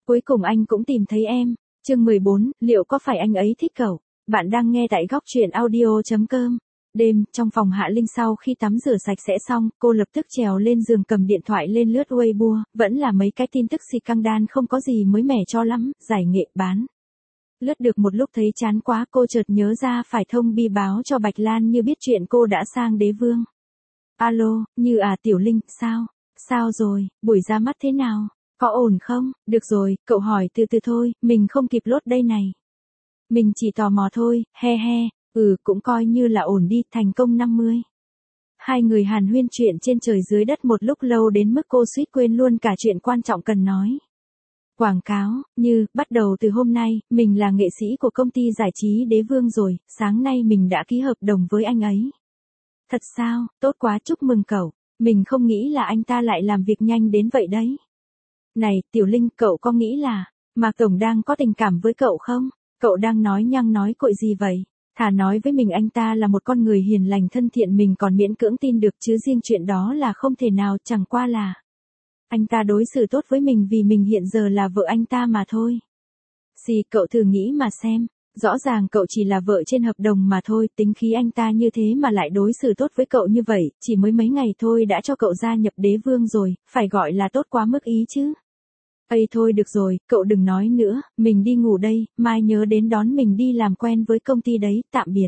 Cuối cùng anh cũng tìm thấy em. Chương 14, liệu có phải anh ấy thích cậu? Bạn đang nghe tại góc truyện audio.com. Đêm, trong phòng Hạ Linh sau khi tắm rửa sạch sẽ xong, cô lập tức trèo lên giường cầm điện thoại lên lướt Weibo, vẫn là mấy cái tin tức scandal không có gì mới mẻ cho lắm, giải nghệ bán. Lướt được một lúc thấy chán quá, cô chợt nhớ ra phải thông bi báo cho Bạch Lan Như biết chuyện cô đã sang đế vương. Alo, Như à, Tiểu Linh, sao? Sao rồi, buổi ra mắt thế nào? Có ổn không? Được rồi, cậu hỏi từ từ thôi, mình không kịp lốt đây này. Mình chỉ tò mò thôi, he he, cũng coi như là ổn đi, thành công 50. Hai người hàn huyên chuyện trên trời dưới đất một lúc lâu đến mức cô suýt quên luôn cả chuyện quan trọng cần nói. Quảng cáo, Như, bắt đầu từ hôm nay, mình là nghệ sĩ của công ty giải trí Đế Vương rồi, sáng nay mình đã ký hợp đồng với anh ấy. Thật sao, tốt quá, chúc mừng cậu, mình không nghĩ là anh ta lại làm việc nhanh đến vậy đấy. Này, Tiểu Linh, cậu có nghĩ là, mà Tổng đang có tình cảm với cậu không? Cậu đang nói nhăng nói cội gì vậy? Thà nói với mình anh ta là một con người hiền lành thân thiện mình còn miễn cưỡng tin được chứ riêng chuyện đó là không thể nào, chẳng qua là anh ta đối xử tốt với mình vì mình hiện giờ là vợ anh ta mà thôi. Cậu thử nghĩ mà xem, rõ ràng cậu chỉ là vợ trên hợp đồng mà thôi, tính khí anh ta như thế mà lại đối xử tốt với cậu như vậy, chỉ mới mấy ngày thôi đã cho cậu gia nhập Đế Vương rồi, phải gọi là tốt quá mức ý chứ. Ây thôi được rồi, cậu đừng nói nữa, mình đi ngủ đây, mai nhớ đến đón mình đi làm quen với công ty đấy, tạm biệt.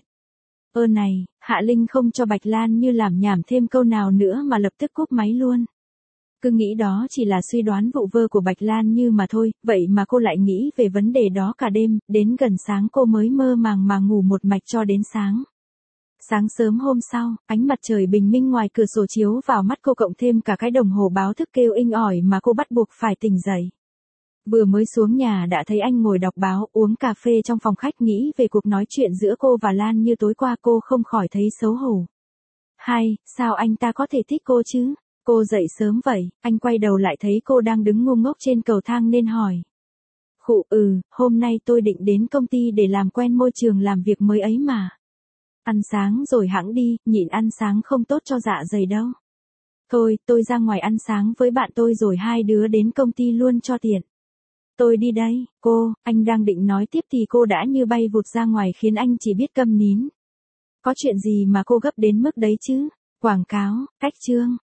Này, Hạ Linh không cho Bạch Lan Như làm nhảm thêm câu nào nữa mà lập tức cúp máy luôn. Cứ nghĩ đó chỉ là suy đoán vụ vơ của Bạch Lan Như mà thôi, vậy mà cô lại nghĩ về vấn đề đó cả đêm, đến gần sáng cô mới mơ màng mà ngủ một mạch cho đến sáng. Sáng sớm hôm sau, ánh mặt trời bình minh ngoài cửa sổ chiếu vào mắt cô cộng thêm cả cái đồng hồ báo thức kêu inh ỏi mà cô bắt buộc phải tỉnh dậy. Vừa mới xuống nhà đã thấy anh ngồi đọc báo, uống cà phê trong phòng khách nghĩ về cuộc nói chuyện giữa cô và Lan Như tối qua cô không khỏi thấy xấu hổ. Sao anh ta có thể thích cô chứ? Cô dậy sớm vậy, anh quay đầu lại thấy cô đang đứng ngu ngốc trên cầu thang nên hỏi. Hôm nay tôi định đến công ty để làm quen môi trường làm việc mới ấy mà. Ăn sáng rồi hẵng đi, nhịn ăn sáng không tốt cho dạ dày đâu. Thôi, tôi ra ngoài ăn sáng với bạn tôi rồi hai đứa đến công ty luôn cho tiện. Tôi đi đây, anh đang định nói tiếp thì cô đã như bay vụt ra ngoài khiến anh chỉ biết câm nín. Có chuyện gì mà cô gấp đến mức đấy chứ? Quảng cáo, cách chương,